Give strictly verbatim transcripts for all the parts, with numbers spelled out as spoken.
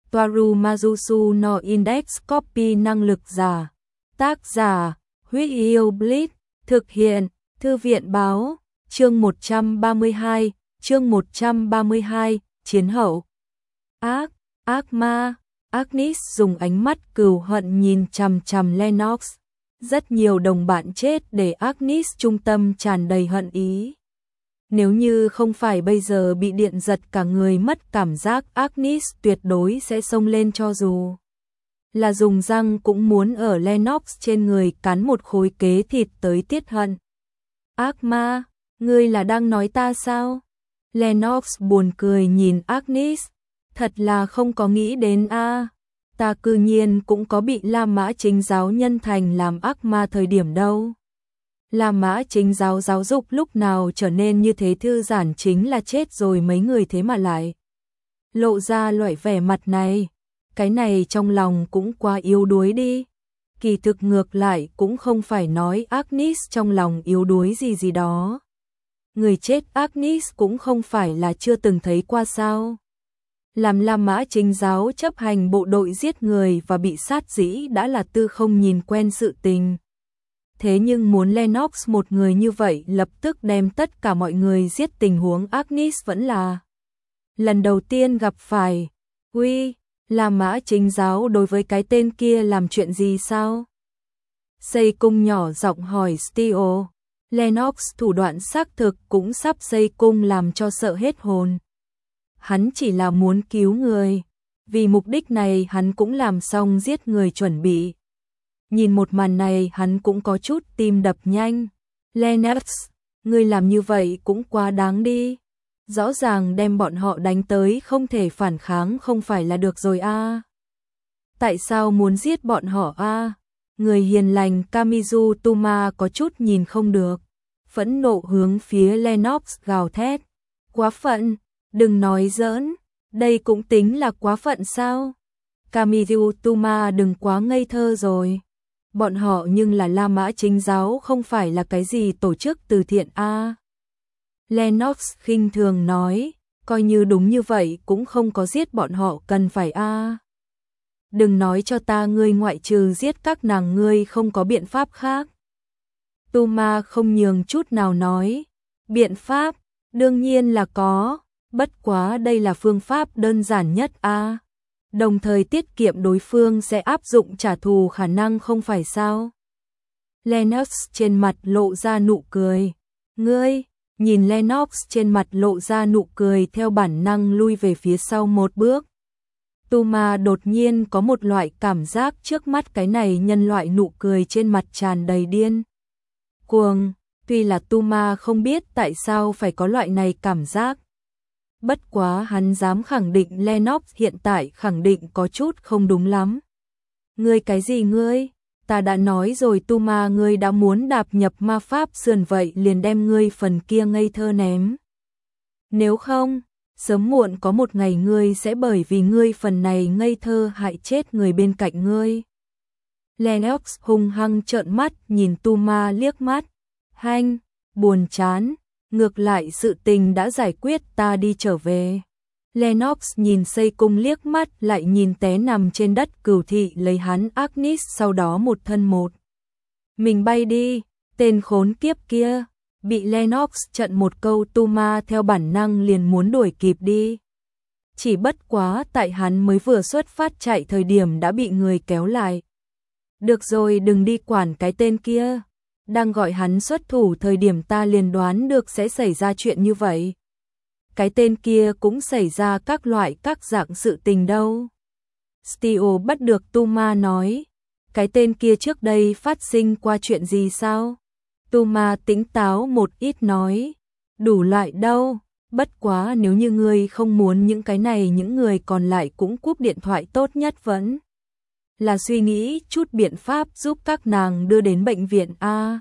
Toaru Majusu no Index Copy năng lực giả. Tác giả, Huyết Yêu Blitz, thực hiện, Thư viện báo, chương một trăm ba mươi hai, chương một trăm ba mươi hai, chiến hậu. Ác, ác ma, Agnes dùng ánh mắt cừu hận nhìn chằm chằm Lennox. Rất nhiều đồng bạn chết để Agnes trung tâm tràn đầy hận ý. Nếu như không phải bây giờ bị điện giật cả người mất cảm giác, Agnes tuyệt đối sẽ xông lên, cho dù là dùng răng cũng muốn ở Lennox trên người cắn một khối kế thịt tới tiết hận. Ác ma, ngươi là đang nói ta sao? Lennox buồn cười nhìn Agnes, thật là không có nghĩ đến a, à, ta cư nhiên cũng có bị La Mã Chính giáo nhân thành làm ác ma thời điểm đâu. La Mã Chính giáo giáo dục lúc nào trở nên như thế thư giãn, chính là chết rồi mấy người thế mà lại lộ ra loại vẻ mặt này. Cái này trong lòng cũng quá yếu đuối đi. Kỳ thực ngược lại cũng không phải nói Agnes trong lòng yếu đuối gì gì đó. Người chết Agnes cũng không phải là chưa từng thấy qua sao. Làm La Mã Chính giáo chấp hành bộ đội giết người và bị sát dĩ đã là tư không nhìn quen sự tình. Thế nhưng muốn Lennox một người như vậy lập tức đem tất cả mọi người giết, tình huống Agnes vẫn là lần đầu tiên gặp phải. Uy, La Mã Chính giáo đối với cái tên kia làm chuyện gì sao? Xây cung nhỏ giọng hỏi Steel. Lennox thủ đoạn xác thực cũng sắp xây cung làm cho sợ hết hồn. Hắn chỉ là muốn cứu người. Vì mục đích này hắn cũng làm xong giết người chuẩn bị. Nhìn một màn này hắn cũng có chút tim đập nhanh. Lennox, ngươi làm như vậy cũng quá đáng đi. Rõ ràng đem bọn họ đánh tới không thể phản kháng không phải là được rồi a? À? Tại sao muốn giết bọn họ a? À? Người hiền lành Kamizu Tuma có chút nhìn không được, phẫn nộ hướng phía Lennox gào thét. Quá phận, đừng nói giỡn, đây cũng tính là quá phận sao? Kamizu Tuma đừng quá ngây thơ rồi. Bọn họ nhưng là La Mã Chính giáo, không phải là cái gì tổ chức từ thiện a. À? Lennox khinh thường nói, coi như đúng như vậy cũng không có giết bọn họ cần phải a. À? Đừng nói cho ta ngươi ngoại trừ giết các nàng ngươi không có biện pháp khác. Tuma không nhường chút nào nói, biện pháp, đương nhiên là có, bất quá đây là phương pháp đơn giản nhất a. À? Đồng thời tiết kiệm đối phương sẽ áp dụng trả thù khả năng không phải sao? Lennox trên mặt lộ ra nụ cười. Ngươi, nhìn Lennox trên mặt lộ ra nụ cười theo bản năng lui về phía sau một bước. Tuma đột nhiên có một loại cảm giác trước mắt cái này nhân loại nụ cười trên mặt tràn đầy điên cuồng. Tuy là Tuma không biết tại sao phải có loại này cảm giác. Bất quá hắn dám khẳng định Lennox hiện tại khẳng định có chút không đúng lắm. Ngươi cái gì ngươi? Ta đã nói rồi Tuma, ngươi đã muốn đạp nhập ma pháp sườn vậy liền đem ngươi phần kia ngây thơ ném. Nếu không, sớm muộn có một ngày ngươi sẽ bởi vì ngươi phần này ngây thơ hại chết người bên cạnh ngươi. Lennox hung hăng trợn mắt nhìn Tuma liếc mắt. Hanh, buồn chán. Ngược lại sự tình đã giải quyết, ta đi trở về. Lennox nhìn xây cung liếc mắt, lại nhìn té nằm trên đất cửu thị lấy hắn Agnes, sau đó một thân một mình bay đi. Tên khốn kiếp kia bị Lennox trận một câu, Tuma theo bản năng liền muốn đuổi kịp đi. Chỉ bất quá tại hắn mới vừa xuất phát chạy thời điểm đã bị người kéo lại. Được rồi, đừng đi quản cái tên kia. Đang gọi hắn xuất thủ thời điểm ta liền đoán được sẽ xảy ra chuyện như vậy. Cái tên kia cũng xảy ra các loại các dạng sự tình đâu. Steel bắt được Tuma nói. Cái tên kia trước đây phát sinh qua chuyện gì sao? Tuma tỉnh táo một ít nói. Đủ loại đâu. Bất quá nếu như ngươi không muốn những cái này, những người còn lại cũng cúp điện thoại, tốt nhất vẫn là suy nghĩ chút biện pháp giúp các nàng đưa đến bệnh viện a. À,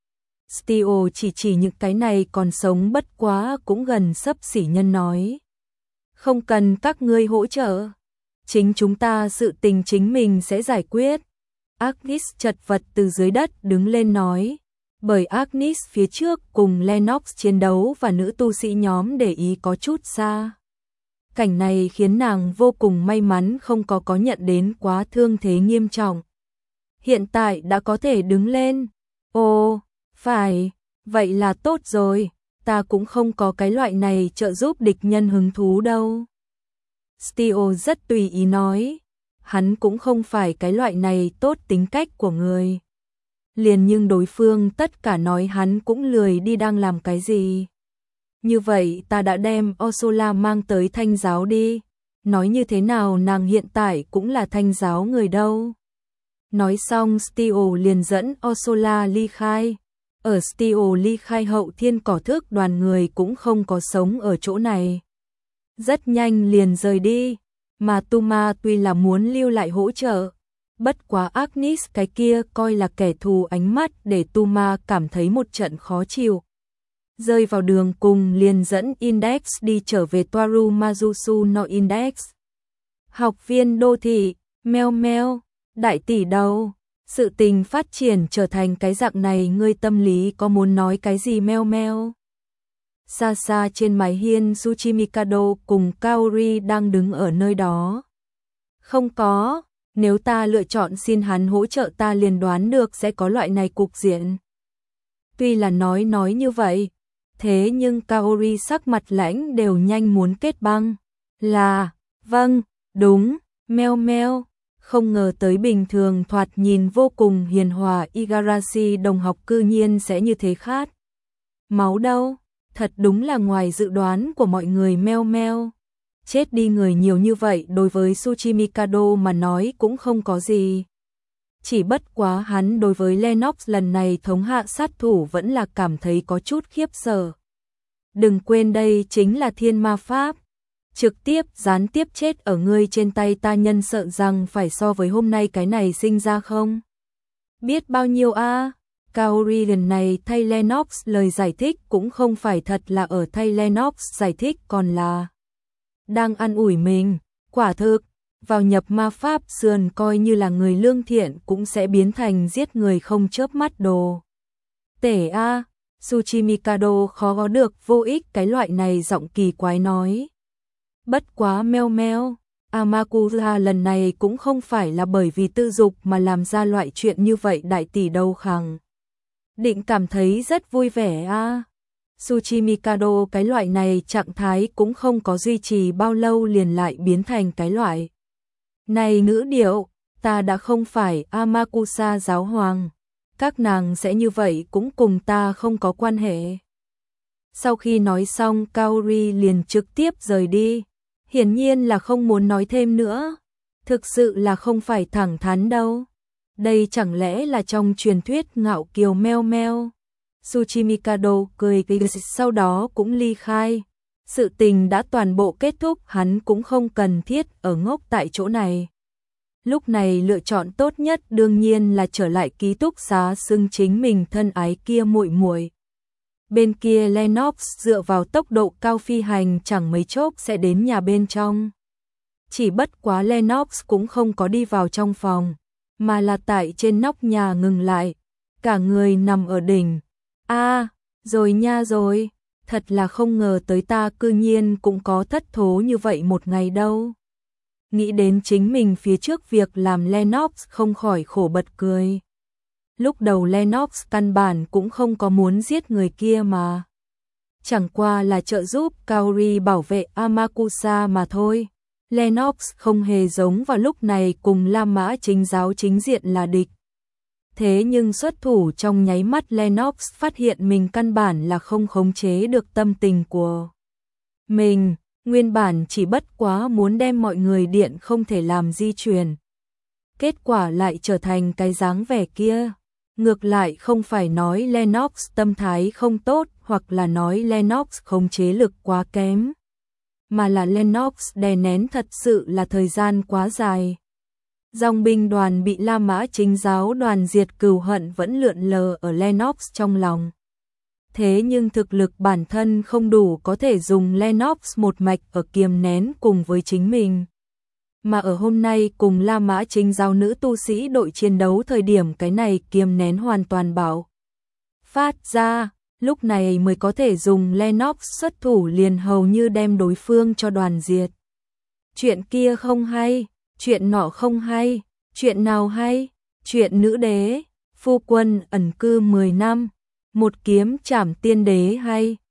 Steel chỉ chỉ những cái này còn sống bất quá cũng gần xấp xỉ nhân nói. Không cần các ngươi hỗ trợ. Chính chúng ta sự tình chính mình sẽ giải quyết. Agnes chật vật từ dưới đất đứng lên nói. Bởi Agnes phía trước cùng Lennox chiến đấu và nữ tu sĩ nhóm để ý có chút xa. Cảnh này khiến nàng vô cùng may mắn không có có nhận đến quá thương thế nghiêm trọng. Hiện tại đã có thể đứng lên. Ồ, phải, vậy là tốt rồi, ta cũng không có cái loại này trợ giúp địch nhân hứng thú đâu. Steel rất tùy ý nói, hắn cũng không phải cái loại này tốt tính cách của người. Liền nhưng đối phương tất cả nói hắn cũng lười đi đang làm cái gì. Như vậy ta đã đem Ursula mang tới Thanh giáo đi. Nói như thế nào nàng hiện tại cũng là Thanh giáo người đâu. Nói xong Steel liền dẫn Ursula ly khai. Ở Steel ly khai hậu thiên cỏ thức đoàn người cũng không có sống ở chỗ này. Rất nhanh liền rời đi. Mà Tuma tuy là muốn lưu lại hỗ trợ. Bất quá Agnes cái kia coi là kẻ thù ánh mắt để Tuma cảm thấy một trận khó chịu. Rơi vào đường cùng liền dẫn Index đi trở về Toaru Majusu no Index. Học viên đô thị, meo meo, đại tỷ đầu, sự tình phát triển trở thành cái dạng này ngươi tâm lý có muốn nói cái gì meo meo. Xa xa trên mái hiên Tsuchimikado cùng Kaori đang đứng ở nơi đó. Không có, nếu ta lựa chọn xin hắn hỗ trợ ta liền đoán được sẽ có loại này cục diện. Tuy là nói nói như vậy, thế nhưng Kaori sắc mặt lãnh đều nhanh muốn kết băng. Là, vâng, đúng, meo meo, không ngờ tới bình thường thoạt nhìn vô cùng hiền hòa Igarashi đồng học cư nhiên sẽ như thế khát. Máu đâu, thật đúng là ngoài dự đoán của mọi người meo meo. Chết đi người nhiều như vậy đối với Tsuchimikado mà nói cũng không có gì. Chỉ bất quá hắn đối với Lennox lần này thống hạ sát thủ vẫn là cảm thấy có chút khiếp sợ. Đừng quên đây chính là thiên ma pháp. Trực tiếp gián tiếp chết ở ngươi trên tay ta nhân sợ rằng phải so với hôm nay cái này sinh ra không? Biết bao nhiêu a? À? Kaori lần này thay Lennox lời giải thích cũng không phải thật là ở thay Lennox giải thích còn là đang ăn ủi mình. Quả thực, vào nhập ma pháp sườn coi như là người lương thiện cũng sẽ biến thành giết người không chớp mắt đồ. Tể a, à, Tsuchimikado khó có được vô ích cái loại này giọng kỳ quái nói. Bất quá meo meo, Amakura lần này cũng không phải là bởi vì tư dục mà làm ra loại chuyện như vậy đại tỷ đâu khẳng. Định cảm thấy rất vui vẻ a. À. Tsuchimikado cái loại này trạng thái cũng không có duy trì bao lâu liền lại biến thành cái loại. Này ngữ điệu, ta đã không phải Amakusa giáo hoàng. Các nàng sẽ như vậy cũng cùng ta không có quan hệ. Sau khi nói xong Kaori liền trực tiếp rời đi. Hiển nhiên là không muốn nói thêm nữa. Thực sự là không phải thẳng thắn đâu. Đây chẳng lẽ là trong truyền thuyết ngạo kiều meo meo. Tsuchimikado cười cười sau đó cũng ly khai. Sự tình đã toàn bộ kết thúc hắn cũng không cần thiết ở ngốc tại chỗ này. Lúc này lựa chọn tốt nhất đương nhiên là trở lại ký túc xá xưng chính mình thân ái kia muội muội. Bên kia Lennox dựa vào tốc độ cao phi hành chẳng mấy chốc sẽ đến nhà bên trong. Chỉ bất quá Lennox cũng không có đi vào trong phòng, mà là tại trên nóc nhà ngừng lại. Cả người nằm ở đỉnh. A, à, rồi nha rồi, thật là không ngờ tới ta cư nhiên cũng có thất thố như vậy một ngày đâu. Nghĩ đến chính mình phía trước việc làm Lennox không khỏi khổ bật cười. Lúc đầu Lennox căn bản cũng không có muốn giết người kia mà. Chẳng qua là trợ giúp Kaori bảo vệ Amakusa mà thôi. Lennox không hề giống vào lúc này cùng La Mã chính giáo chính diện là địch. Thế nhưng xuất thủ trong nháy mắt Lennox phát hiện mình căn bản là không khống chế được tâm tình của mình. Nguyên bản chỉ bất quá muốn đem mọi người điện không thể làm di chuyển. Kết quả lại trở thành cái dáng vẻ kia. Ngược lại không phải nói Lennox tâm thái không tốt hoặc là nói Lennox khống chế lực quá kém. Mà là Lennox đè nén thật sự là thời gian quá dài. Dòng binh đoàn bị La Mã chính giáo đoàn diệt cừu hận vẫn lượn lờ ở Lennox trong lòng. Thế nhưng thực lực bản thân không đủ có thể dùng Lennox một mạch ở kiềm nén cùng với chính mình. Mà ở hôm nay cùng La Mã chính giáo nữ tu sĩ đội chiến đấu thời điểm cái này kiềm nén hoàn toàn bảo phát ra, lúc này mới có thể dùng Lennox xuất thủ liền hầu như đem đối phương cho đoàn diệt. chuyện kia không hay, chuyện nọ không hay, chuyện nào hay, chuyện nữ đế, phu quân ẩn cư mười năm, một kiếm trảm tiên đế hay,